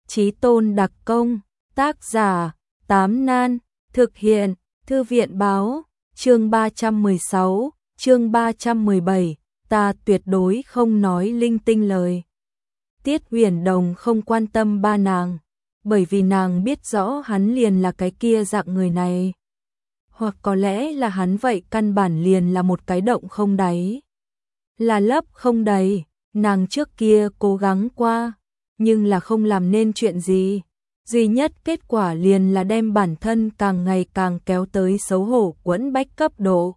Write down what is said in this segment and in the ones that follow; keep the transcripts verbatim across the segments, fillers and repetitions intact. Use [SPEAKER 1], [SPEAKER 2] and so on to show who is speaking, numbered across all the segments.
[SPEAKER 1] Chí tôn đặc công, tác giả, Tám Nan, thực hiện, Thư viện báo, chương ba trăm mười sáu, chương ba trăm mười bảy, ta tuyệt đối không nói linh tinh lời. Tiết Huyền Đồng không quan tâm ba nàng, bởi vì nàng biết rõ hắn liền là cái kia dạng người này. Hoặc có lẽ là hắn vậy căn bản liền là một cái động không đáy. Là lấp không đầy, nàng trước kia cố gắng qua, nhưng là không làm nên chuyện gì. Duy nhất kết quả liền là đem bản thân càng ngày càng kéo tới xấu hổ quẫn bách cấp độ.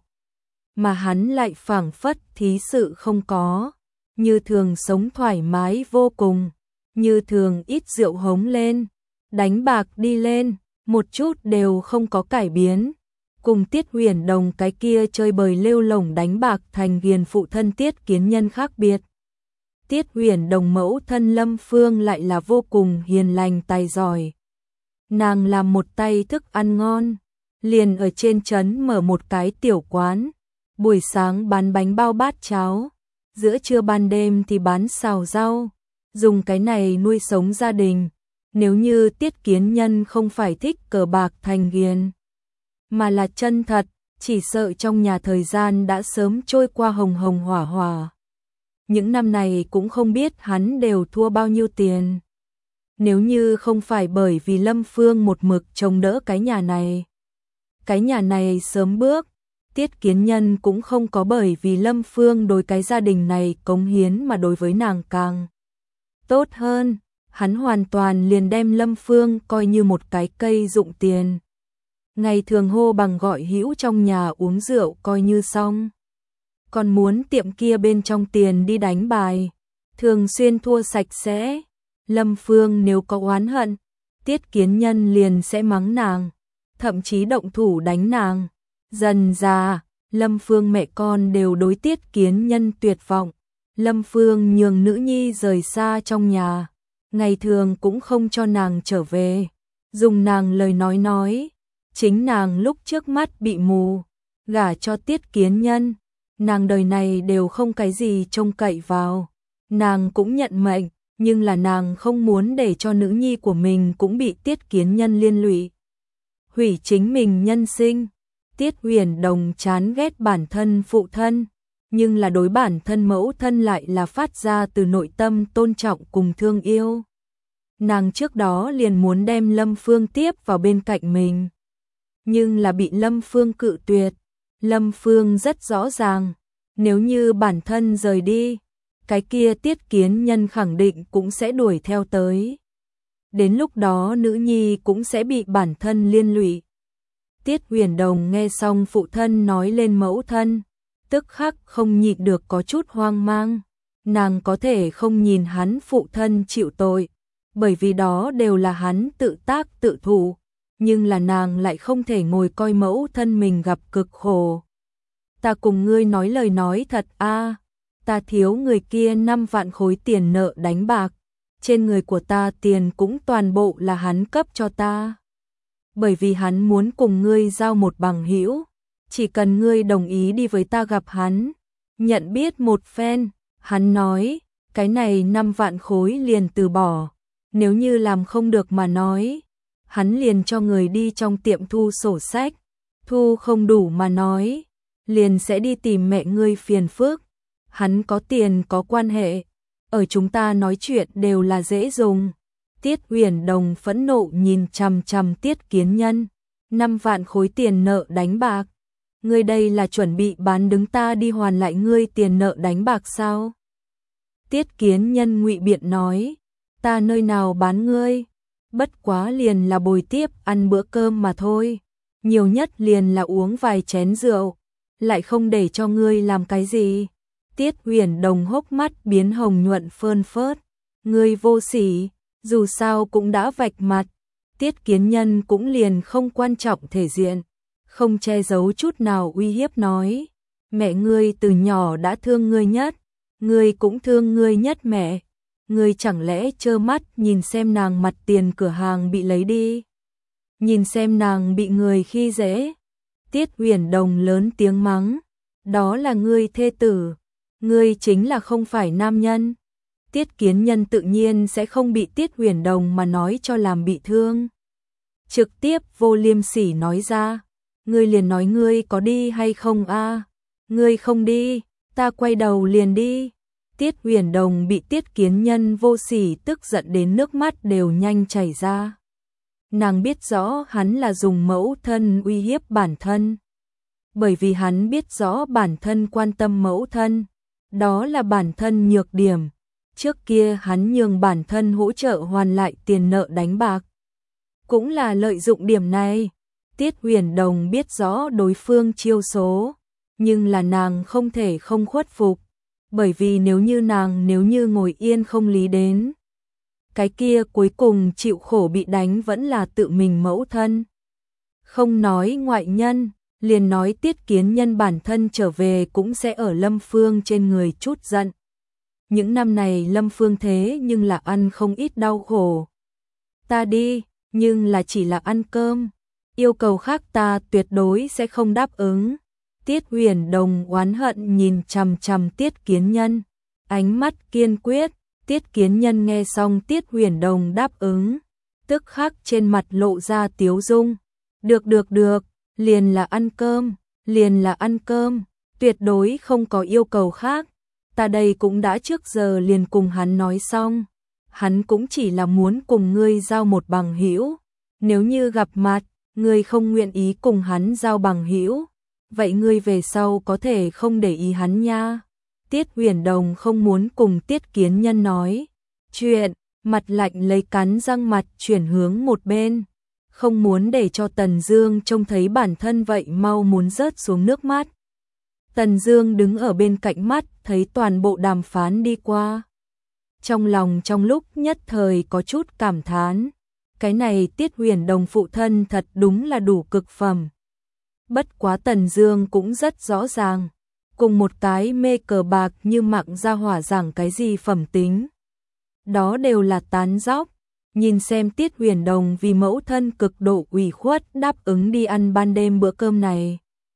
[SPEAKER 1] Mà hắn lại phảng phất thí sự không có, như thường sống thoải mái vô cùng, như thường ít rượu hống lên, đánh bạc đi lên, một chút đều không có cải biến. Cùng Tiết Huyền Đồng cái kia chơi bời lêu lổng đánh bạc thành ghiền phụ thân Tiết Kiến Nhân khác biệt. Tiết Huyền Đồng mẫu thân Lâm Phương lại là vô cùng hiền lành tài giỏi. Nàng làm một tay thức ăn ngon, liền ở trên trấn mở một cái tiểu quán, buổi sáng bán bánh bao bát cháo, giữa trưa ban đêm thì bán xào rau, dùng cái này nuôi sống gia đình. Nếu như Tiết Kiến Nhân không phải thích cờ bạc thành ghiền, mà là chân thật, chỉ sợ trong nhà thời gian đã sớm trôi qua hồng hồng hỏa hỏa. Những năm này cũng không biết hắn đều thua bao nhiêu tiền. Nếu như không phải bởi vì Lâm Phương một mực chống đỡ cái nhà này, cái nhà này sớm bước, Tiết Kiến Nhân cũng không có bởi vì Lâm Phương đối cái gia đình này cống hiến mà đối với nàng càng tốt hơn. Hắn hoàn toàn liền đem Lâm Phương coi như một cái cây dụng tiền. Ngày thường hô bằng gọi hữu trong nhà uống rượu coi như xong. Còn muốn tiệm kia bên trong tiền đi đánh bài, thường xuyên thua sạch sẽ. Lâm Phương nếu có oán hận, Tiết Kiến Nhân liền sẽ mắng nàng, thậm chí động thủ đánh nàng. Dần dà, Lâm Phương mẹ con đều đối Tiết Kiến Nhân tuyệt vọng. Lâm Phương nhường nữ nhi rời xa trong nhà, ngày thường cũng không cho nàng trở về. Dùng nàng lời nói nói, chính nàng lúc trước mắt bị mù, gả cho Tiết Kiến Nhân, nàng đời này đều không cái gì trông cậy vào. Nàng cũng nhận mệnh, nhưng là nàng không muốn để cho nữ nhi của mình cũng bị Tiết Kiến Nhân liên lụy, hủy chính mình nhân sinh. Tiết Huyền Đồng chán ghét bản thân phụ thân, nhưng là đối bản thân mẫu thân lại là phát ra từ nội tâm tôn trọng cùng thương yêu. Nàng trước đó liền muốn đem Lâm Phương tiếp vào bên cạnh mình, nhưng là bị Lâm Phương cự tuyệt. Lâm Phương rất rõ ràng, nếu như bản thân rời đi, cái kia Tiết Kiến Nhân khẳng định cũng sẽ đuổi theo tới. Đến lúc đó nữ nhi cũng sẽ bị bản thân liên lụy. Tiết Huyền Đồng nghe xong phụ thân nói lên mẫu thân, tức khắc không nhịn được có chút hoang mang. Nàng có thể không nhìn hắn phụ thân chịu tội, bởi vì đó đều là hắn tự tác tự thụ, nhưng là nàng lại không thể ngồi coi mẫu thân mình gặp cực khổ. Ta cùng ngươi nói lời nói thật a, ta thiếu người kia năm vạn khối tiền nợ đánh bạc, trên người của ta tiền cũng toàn bộ là hắn cấp cho ta. Bởi vì hắn muốn cùng ngươi giao một bằng hữu, chỉ cần ngươi đồng ý đi với ta gặp hắn, nhận biết một phen. Hắn nói, cái này năm vạn khối liền từ bỏ, nếu như làm không được mà nói, hắn liền cho người đi trong tiệm thu sổ sách, thu không đủ mà nói, liền sẽ đi tìm mẹ ngươi phiền phức. Hắn có tiền có quan hệ, ở chúng ta nói chuyện đều là dễ dùng. Tiết Huyền Đồng phẫn nộ nhìn chằm chằm Tiết Kiến Nhân, năm vạn khối tiền nợ đánh bạc, ngươi đây là chuẩn bị bán đứng ta đi hoàn lại ngươi tiền nợ đánh bạc sao? Tiết Kiến Nhân ngụy biện nói, ta nơi nào bán ngươi, bất quá liền là bồi tiếp ăn bữa cơm mà thôi, nhiều nhất liền là uống vài chén rượu, lại không để cho ngươi làm cái gì. Tiết Huyền Đồng hốc mắt biến hồng nhuận phơn phớt, ngươi vô sỉ, dù sao cũng đã vạch mặt. Tiết Kiến Nhân cũng liền không quan trọng thể diện, không che giấu chút nào uy hiếp nói, mẹ ngươi từ nhỏ đã thương ngươi nhất, ngươi cũng thương ngươi nhất mẹ, ngươi chẳng lẽ trơ mắt nhìn xem nàng mặt tiền cửa hàng bị lấy đi, nhìn xem nàng bị người khi dễ. Tiết Huyền Đồng lớn tiếng mắng, đó là ngươi thê tử, ngươi chính là không phải nam nhân. Tiết Kiến Nhân tự nhiên sẽ không bị Tiết Huyền Đồng mà nói cho làm bị thương. Trực tiếp vô liêm sỉ nói ra, ngươi liền nói ngươi có đi hay không a? Ngươi không đi, ta quay đầu liền đi. Tiết Huyền Đồng bị Tiết Kiến Nhân vô sỉ tức giận đến nước mắt đều nhanh chảy ra. Nàng biết rõ hắn là dùng mẫu thân uy hiếp bản thân. Bởi vì hắn biết rõ bản thân quan tâm mẫu thân, đó là bản thân nhược điểm. Trước kia hắn nhường bản thân hỗ trợ hoàn lại tiền nợ đánh bạc. Cũng là lợi dụng điểm này. Tiết Huyền Đồng biết rõ đối phương chiêu số, nhưng là nàng không thể không khuất phục. Bởi vì nếu như nàng nếu như ngồi yên không lý đến, cái kia cuối cùng chịu khổ bị đánh vẫn là tự mình mẫu thân. Không nói ngoại nhân, liền nói Tiết Kiến Nhân bản thân trở về cũng sẽ ở Lâm Phương trên người chút giận. Những năm này Lâm Phương thế nhưng là ăn không ít đau khổ. Ta đi, nhưng là chỉ là ăn cơm. Yêu cầu khác ta tuyệt đối sẽ không đáp ứng. Tiết Huyền Đồng oán hận nhìn chằm chằm Tiết Kiến Nhân, ánh mắt kiên quyết. Tiết Kiến Nhân nghe xong Tiết Huyền Đồng đáp ứng, tức khắc trên mặt lộ ra tiếu dung. Được được được, liền là ăn cơm, liền là ăn cơm, tuyệt đối không có yêu cầu khác. Ta đây cũng đã trước giờ liền cùng hắn nói xong, hắn cũng chỉ là muốn cùng ngươi giao một bằng hữu. Nếu như gặp mặt, ngươi không nguyện ý cùng hắn giao bằng hữu, vậy ngươi về sau có thể không để ý hắn nha. Tiết Huyền Đồng không muốn cùng Tiết Kiến Nhân nói chuyện, mặt lạnh lấy cắn răng mặt chuyển hướng một bên, không muốn để cho Tần Dương trông thấy bản thân vậy mau muốn rớt xuống nước mắt. Tần Dương đứng ở bên cạnh mắt, thấy toàn bộ đàm phán đi qua. Trong lòng trong lúc nhất thời có chút cảm thán, cái này Tiết Huyền Đồng phụ thân thật đúng là đủ cực phẩm. Bất quá Tần Dương cũng rất rõ ràng, cùng một cái mê cờ bạc như Mạc Gia Hỏa giảng cái gì phẩm tính. Đó đều là tán dóc. Nhìn xem Tiết Huyền Đồng vì mẫu thân cực độ ủy khuất đáp ứng đi ăn ban đêm bữa cơm này.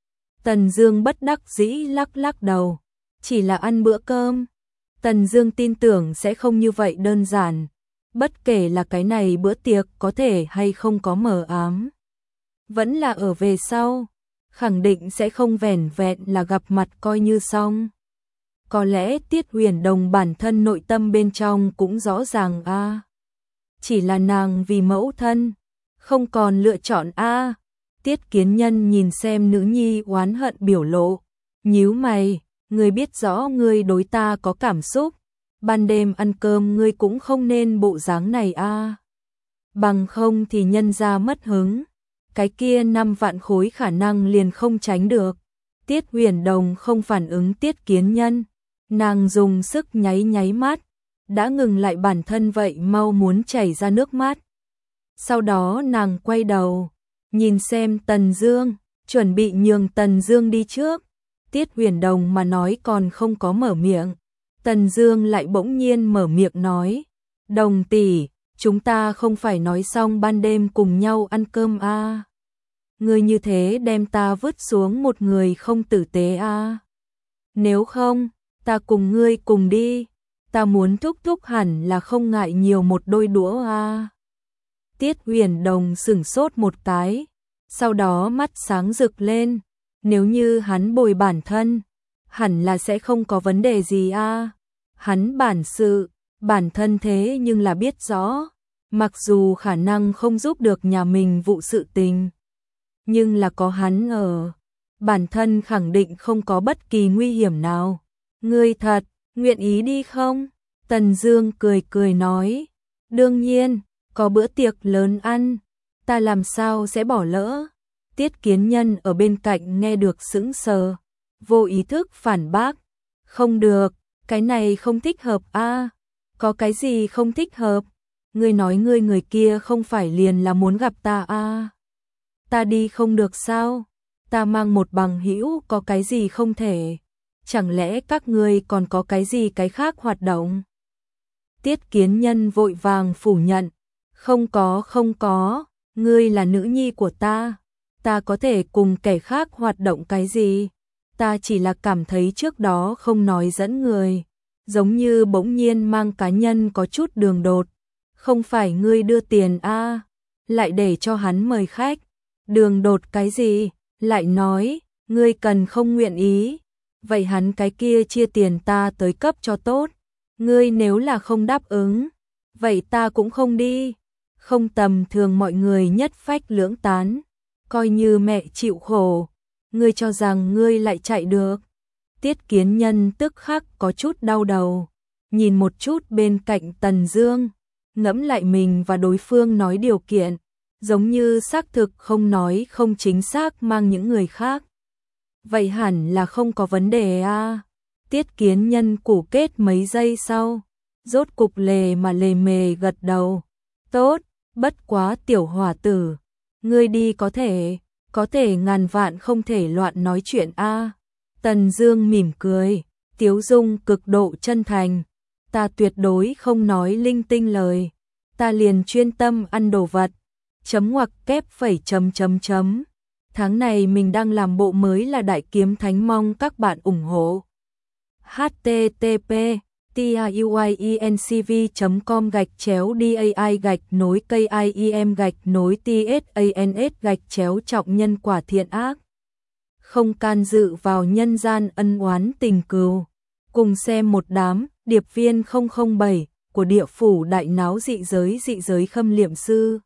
[SPEAKER 1] Tần Dương bất đắc dĩ lắc lắc đầu, chỉ là ăn bữa cơm. Tần Dương tin tưởng sẽ không như vậy đơn giản, bất kể là cái này bữa tiệc có thể hay không có mờ ám, vẫn là ở về sau, khẳng định sẽ không vẻn vẹn là gặp mặt coi như xong. Có lẽ Tiết Huyền Đồng bản thân nội tâm bên trong cũng rõ ràng a, à. Chỉ là nàng vì mẫu thân, không còn lựa chọn a. À. Tiết Kiến Nhân nhìn xem nữ nhi oán hận biểu lộ, nhíu mày, ngươi biết rõ ngươi đối ta có cảm xúc, ban đêm ăn cơm ngươi cũng không nên bộ dáng này a. À. Bằng không thì nhân ra mất hứng, cái kia năm vạn khối khả năng liền không tránh được. Tiết Huyền Đồng không phản ứng Tiết Kiến Nhân, nàng dùng sức nháy nháy mắt, đã ngừng lại bản thân vậy mau muốn chảy ra nước mắt. Sau đó nàng quay đầu, nhìn xem Tần Dương, chuẩn bị nhường Tần Dương đi trước. Tiết Huyền Đồng mà nói còn không có mở miệng, Tần Dương lại bỗng nhiên mở miệng nói, Đồng tỷ, chúng ta không phải nói xong ban đêm cùng nhau ăn cơm a? À? Ngươi như thế đem ta vứt xuống một người không tử tế a. À? Nếu không, ta cùng ngươi cùng đi, ta muốn thúc thúc hẳn là không ngại nhiều một đôi đũa a. À? Tiết Huyền Đồng sửng sốt một cái, sau đó mắt sáng rực lên, nếu như hắn bồi bản thân, hẳn là sẽ không có vấn đề gì a. À? Hắn bản sự, bản thân thế nhưng là biết rõ, mặc dù khả năng không giúp được nhà mình vụ sự tình, nhưng là có hắn ở, bản thân khẳng định không có bất kỳ nguy hiểm nào. Ngươi thật, nguyện ý đi không? Tần Dương cười cười nói, đương nhiên, có bữa tiệc lớn ăn, ta làm sao sẽ bỏ lỡ. Tiết Kiến Nhân ở bên cạnh nghe được sững sờ, vô ý thức phản bác, không được, cái này không thích hợp a. À, có cái gì không thích hợp? Ngươi nói ngươi người kia không phải liền là muốn gặp ta a? À, ta đi không được sao? Ta mang một bằng hữu có cái gì không thể? Chẳng lẽ các ngươi còn có cái gì cái khác hoạt động? Tiết Kiến Nhân vội vàng phủ nhận, không có không có, ngươi là nữ nhi của ta, ta có thể cùng kẻ khác hoạt động cái gì? Ta chỉ là cảm thấy trước đó không nói dẫn người, giống như bỗng nhiên mang cá nhân có chút đường đột. Không phải ngươi đưa tiền a, lại để cho hắn mời khách. Đường đột cái gì? Lại nói, ngươi cần không nguyện ý. Vậy hắn cái kia chia tiền ta tới cấp cho tốt. Ngươi nếu là không đáp ứng, vậy ta cũng không đi. Không tầm thường mọi người nhất phách lưỡng tán. Coi như mẹ chịu khổ. Ngươi cho rằng ngươi lại chạy được. Tiết Kiến Nhân tức khắc có chút đau đầu. Nhìn một chút bên cạnh Tần Dương. Ngẫm lại mình và đối phương nói điều kiện. Giống như xác thực không nói không chính xác mang những người khác. Vậy hẳn là không có vấn đề a. Tiết Kiến Nhân củ kết mấy giây sau. Rốt cục lề mà lề mề gật đầu. Tốt, bất quá tiểu hỏa tử. Ngươi đi có thể, có thể ngàn vạn không thể loạn nói chuyện a. Tần Dương mỉm cười, tiếu dung cực độ chân thành. Ta tuyệt đối không nói linh tinh lời. Ta liền chuyên tâm ăn đồ vật. Chấm ngoặc kép phẩy chấm chấm chấm. Tháng này mình đang làm bộ mới là Đại Kiếm Thánh, mong các bạn ủng hộ. h t t p tiuyencv chấm com gạch chéo dai gạch nối kim gạch nối tsans gạch chéo trọng nhân quả thiện ác. Không can dự vào nhân gian ân oán tình cừu. Cùng xem một đám điệp viên không không bảy của địa phủ đại náo dị giới dị giới khâm liệm sư.